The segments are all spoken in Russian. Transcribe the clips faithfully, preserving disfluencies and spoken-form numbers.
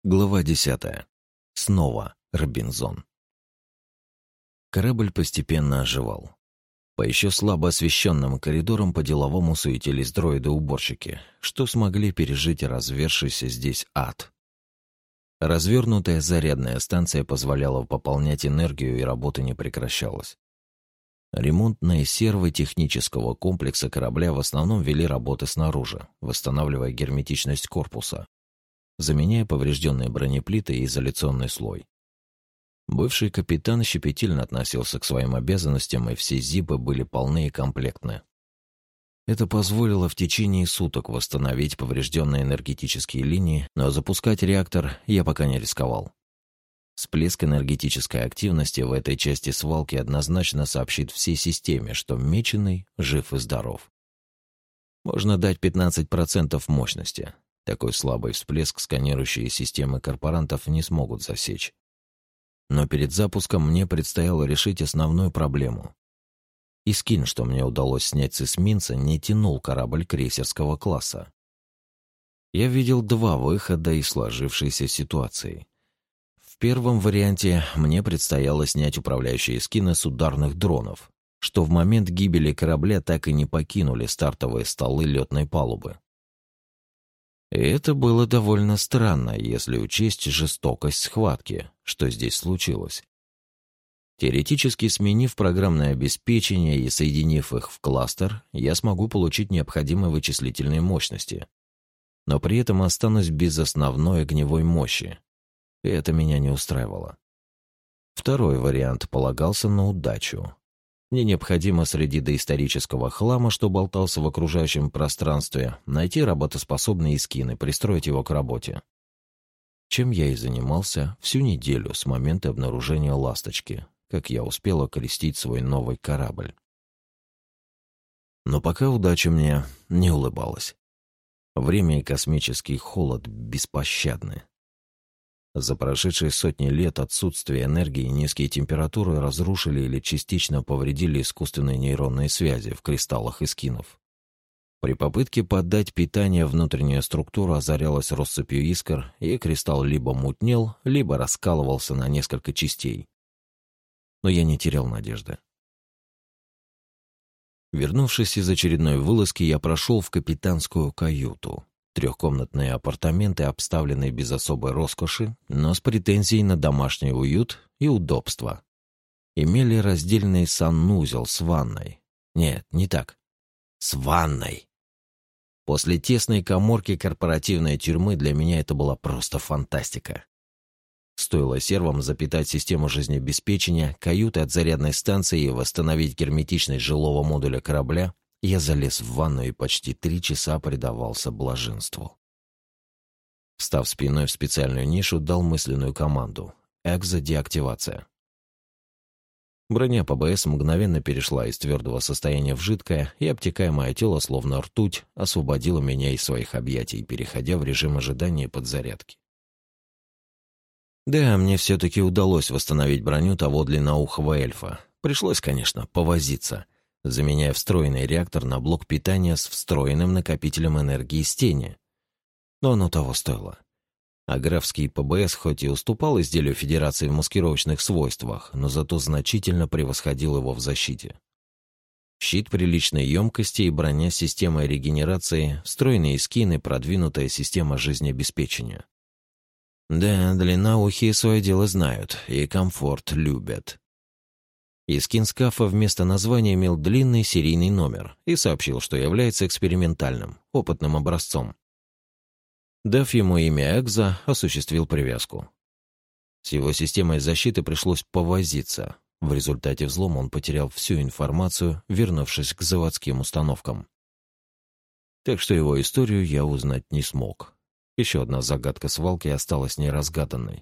Глава десятая. Снова Робинзон. Корабль постепенно оживал. По еще слабо освещенным коридорам по-деловому суетились дроиды-уборщики, что смогли пережить развершийся здесь ад. Развернутая зарядная станция позволяла пополнять энергию, и работа не прекращалась. Ремонтные сервы технического комплекса корабля в основном вели работы снаружи, восстанавливая герметичность корпуса, заменяя поврежденные бронеплиты и изоляционный слой. Бывший капитан щепетильно относился к своим обязанностям, и все зипы были полны и комплектны. Это позволило в течение суток восстановить поврежденные энергетические линии, но запускать реактор я пока не рисковал. Всплеск энергетической активности в этой части свалки однозначно сообщит всей системе, что Меченый жив и здоров. Можно дать пятнадцать процентов мощности. Такой слабый всплеск сканирующие системы корпорантов не смогут засечь. Но перед запуском мне предстояло решить основную проблему. Искин, что мне удалось снять с эсминца, не тянул корабль крейсерского класса. Я видел два выхода из сложившейся ситуации. В первом варианте мне предстояло снять управляющие эскины с ударных дронов, что в момент гибели корабля так и не покинули стартовые столы летной палубы. И это было довольно странно, если учесть жестокость схватки, что здесь случилось. Теоретически, сменив программное обеспечение и соединив их в кластер, я смогу получить необходимые вычислительные мощности. Но при этом останусь без основной огневой мощи. И это меня не устраивало. Второй вариант полагался на удачу. Мне необходимо среди доисторического хлама, что болтался в окружающем пространстве, найти работоспособный эскин и пристроить его к работе. Чем я и занимался всю неделю с момента обнаружения «Ласточки», как я успел окрестить свой новый корабль. Но пока удача мне не улыбалась. Время и космический холод беспощадны. За прошедшие сотни лет отсутствие энергии и низкие температуры разрушили или частично повредили искусственные нейронные связи в кристаллах эскинов. При попытке подать питание внутренняя структура озарялась россыпью искр, и кристалл либо мутнел, либо раскалывался на несколько частей. Но я не терял надежды. Вернувшись из очередной вылазки, я прошел в капитанскую каюту. Трехкомнатные апартаменты, обставленные без особой роскоши, но с претензией на домашний уют и удобство. Имели раздельный санузел с ванной. Нет, не так. С ванной. После тесной каморки корпоративной тюрьмы для меня это была просто фантастика. Стоило сервам запитать систему жизнеобеспечения, каюты от зарядной станции и восстановить герметичность жилого модуля корабля, я залез в ванну и почти три часа предавался блаженству. Встав спиной в специальную нишу, дал мысленную команду «Экзодеактивация». Броня ПБС мгновенно перешла из твердого состояния в жидкое, и обтекаемое тело, словно ртуть, освободило меня из своих объятий, переходя в режим ожидания подзарядки. Да, мне все-таки удалось восстановить броню того длинноухого эльфа. Пришлось, конечно, повозиться, заменяя встроенный реактор на блок питания с встроенным накопителем энергии с тени. Но оно того стоило. А графский ПБС хоть и уступал изделию Федерации в маскировочных свойствах, но зато значительно превосходил его в защите. Щит приличной емкости и броня с системой регенерации, встроенные скины, продвинутая система жизнеобеспечения. Да, длинноухие свое дело знают и комфорт любят. И скин скафа вместо названия имел длинный серийный номер и сообщил, что является экспериментальным, опытным образцом. Дав ему имя Экзо, осуществил привязку. С его системой защиты пришлось повозиться. В результате взлома он потерял всю информацию, вернувшись к заводским установкам. Так что его историю я узнать не смог. Еще одна загадка свалки осталась неразгаданной.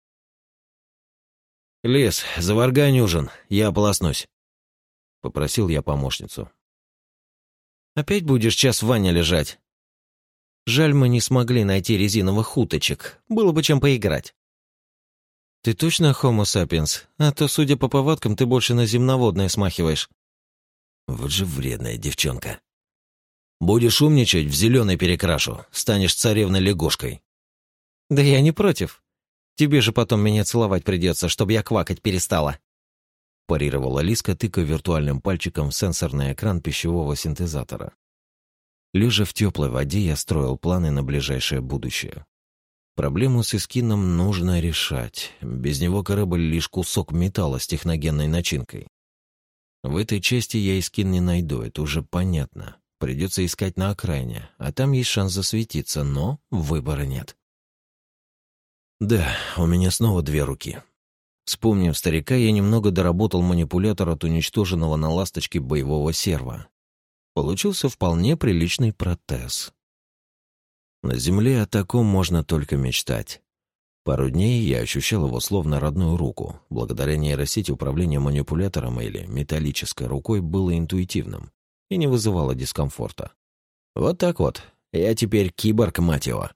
«Лис, заваргань ужин, я ополоснусь», — попросил я помощницу. «Опять будешь час в ванне лежать? Жаль, мы не смогли найти резиновых уточек, было бы чем поиграть». «Ты точно Homo sapiens? А то, судя по повадкам, ты больше на земноводное смахиваешь». «Вот же вредная девчонка. Будешь умничать, в зеленый перекрашу, станешь царевной-лягушкой». «Да я не против. Тебе же потом меня целовать придется, чтобы я квакать перестала», парировала Лиска, тыкая виртуальным пальчиком в сенсорный экран пищевого синтезатора. Лежа в теплой воде, я строил планы на ближайшее будущее. Проблему с Искином нужно решать. Без него корабль лишь кусок металла с техногенной начинкой. В этой части я Искин не найду, это уже понятно. Придется искать на окраине, а там есть шанс засветиться, но выбора нет. Да, у меня снова две руки. Вспомнив старика, я немного доработал манипулятор от уничтоженного на ласточке боевого серва. Получился вполне приличный протез. На Земле о таком можно только мечтать. Пару дней я ощущал его словно родную руку. Благодаря нейросети управление манипулятором или металлической рукой было интуитивным и не вызывало дискомфорта. Вот так вот. Я теперь киборг, мать его.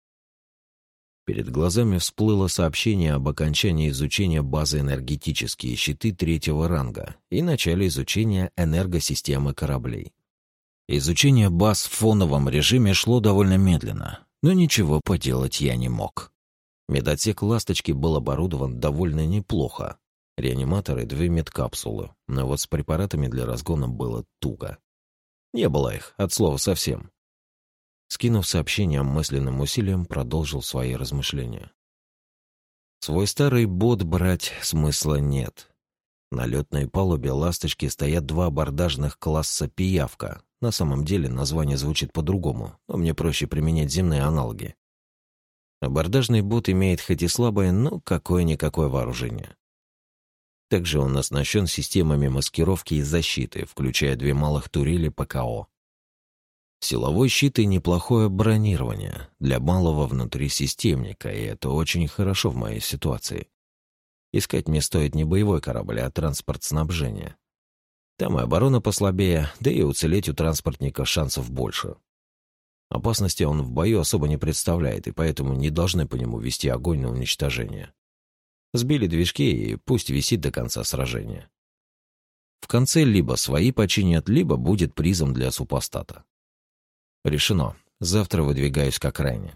Перед глазами всплыло сообщение об окончании изучения базы энергетические щиты третьего ранга и начале изучения энергосистемы кораблей. Изучение баз в фоновом режиме шло довольно медленно, но ничего поделать я не мог. Медотсек «Ласточки» был оборудован довольно неплохо. Реаниматоры, две медкапсулы, но вот с препаратами для разгона было туго. Не было их, от слова совсем. Скинув сообщение мысленным усилием, продолжил свои размышления. Свой старый бот брать смысла нет. На летной палубе «Ласточки» стоят два абордажных класса «Пиявка». На самом деле название звучит по-другому, но мне проще применять земные аналоги. Абордажный бот имеет хоть и слабое, но какое-никакое вооружение. Также он оснащен системами маскировки и защиты, включая две малых турели ПКО. Силовой щит и неплохое бронирование для малого внутрисистемника, и это очень хорошо в моей ситуации. Искать мне стоит не боевой корабль, а транспорт снабжения. Там и оборона послабее, да и уцелеть у транспортника шансов больше. Опасности он в бою особо не представляет, и поэтому не должны по нему вести огонь на уничтожение. Сбили движки, и пусть висит до конца сражения. В конце либо свои починят, либо будет призом для супостата. Решено. Завтра выдвигаюсь к окраине.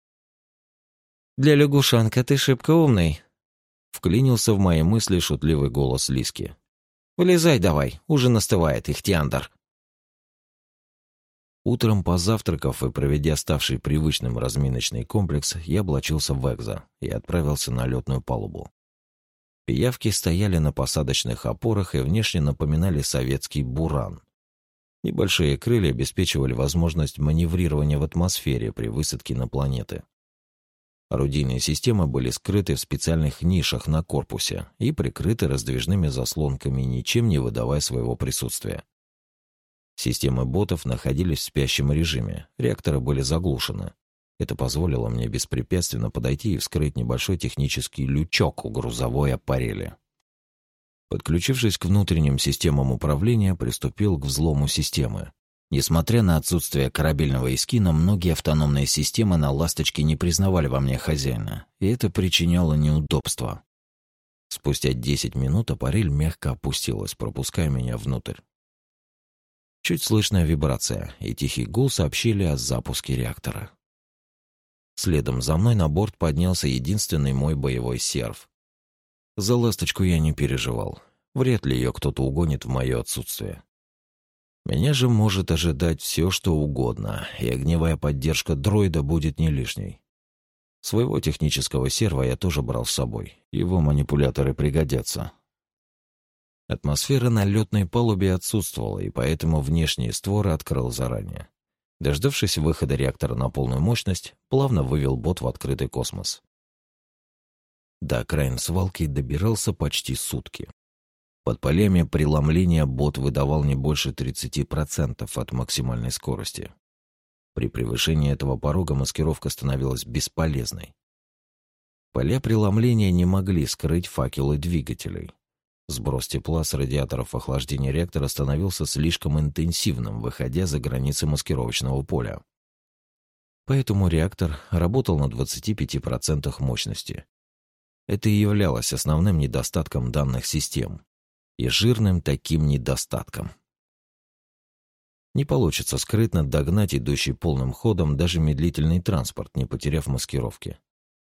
«Для лягушанка ты шибко умный», — вклинился в мои мысли шутливый голос Лиски. «Вылезай давай, ужин остывает, Ихтиандр». Утром, позавтракав и проведя ставший привычным разминочный комплекс, я облачился в экзо и отправился на летную палубу. Пиявки стояли на посадочных опорах и внешне напоминали советский «Буран». Небольшие крылья обеспечивали возможность маневрирования в атмосфере при высадке на планеты. Орудийные системы были скрыты в специальных нишах на корпусе и прикрыты раздвижными заслонками, ничем не выдавая своего присутствия. Системы ботов находились в спящем режиме, реакторы были заглушены. Это позволило мне беспрепятственно подойти и вскрыть небольшой технический лючок у грузовой аппарели. Подключившись к внутренним системам управления, приступил к взлому системы. Несмотря на отсутствие корабельного эскина, многие автономные системы на «Ласточке» не признавали во мне хозяина, и это причиняло неудобства. Спустя десять минут аппарель мягко опустилась, пропуская меня внутрь. Чуть слышная вибрация, и тихий гул сообщили о запуске реактора. Следом за мной на борт поднялся единственный мой боевой серв. За «Ласточку» я не переживал. Вряд ли ее кто-то угонит в мое отсутствие. Меня же может ожидать все, что угодно, и огневая поддержка дроида будет не лишней. Своего технического серва я тоже брал с собой. Его манипуляторы пригодятся. Атмосфера на летной палубе отсутствовала, и поэтому внешние створы открыл заранее. Дождавшись выхода реактора на полную мощность, плавно вывел бот в открытый космос. До окраин свалки добирался почти сутки. Под полями преломления бот выдавал не больше тридцати процентов от максимальной скорости. При превышении этого порога маскировка становилась бесполезной. Поля преломления не могли скрыть факелы двигателей. Сброс тепла с радиаторов охлаждения реактора становился слишком интенсивным, выходя за границы маскировочного поля. Поэтому реактор работал на двадцати пяти процентах мощности. Это и являлось основным недостатком данных систем. И жирным таким недостатком. Не получится скрытно догнать идущий полным ходом даже медлительный транспорт, не потеряв маскировки.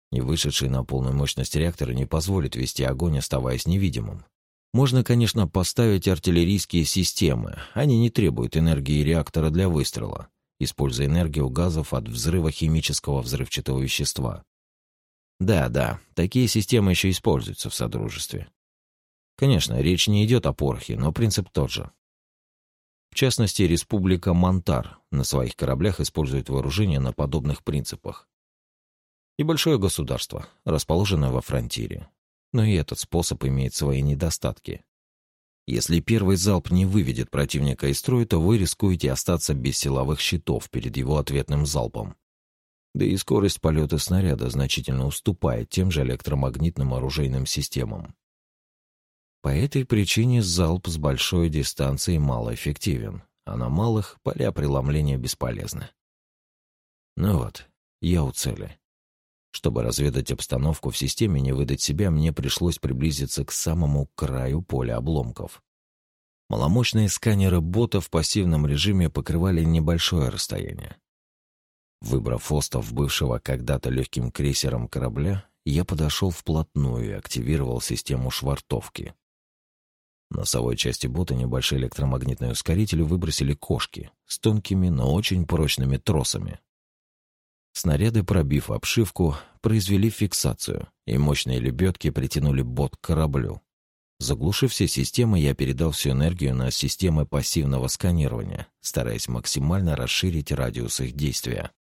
И вышедший на полную мощность реактор не позволит вести огонь, оставаясь невидимым. Можно, конечно, поставить артиллерийские системы. Они не требуют энергии реактора для выстрела, используя энергию газов от взрыва химического взрывчатого вещества. Да, да, такие системы еще используются в Содружестве. Конечно, речь не идет о порохе, но принцип тот же. В частности, Республика Монтар на своих кораблях использует вооружение на подобных принципах. И большое государство, расположенное во фронтире. Но и этот способ имеет свои недостатки. Если первый залп не выведет противника из строя, то вы рискуете остаться без силовых щитов перед его ответным залпом. Да и скорость полета снаряда значительно уступает тем же электромагнитным оружейным системам. По этой причине залп с большой дистанции малоэффективен, а на малых поля преломления бесполезны. Ну вот, я у цели. Чтобы разведать обстановку в системе и не выдать себя, мне пришлось приблизиться к самому краю поля обломков. Маломощные сканеры бота в пассивном режиме покрывали небольшое расстояние. Выбрав остов бывшего когда-то легким крейсером корабля, я подошел вплотную и активировал систему швартовки. В носовой части бота небольшие электромагнитные ускорители выбросили кошки с тонкими, но очень прочными тросами. Снаряды, пробив обшивку, произвели фиксацию, и мощные лебедки притянули бот к кораблю. Заглушив все системы, я передал всю энергию на системы пассивного сканирования, стараясь максимально расширить радиус их действия.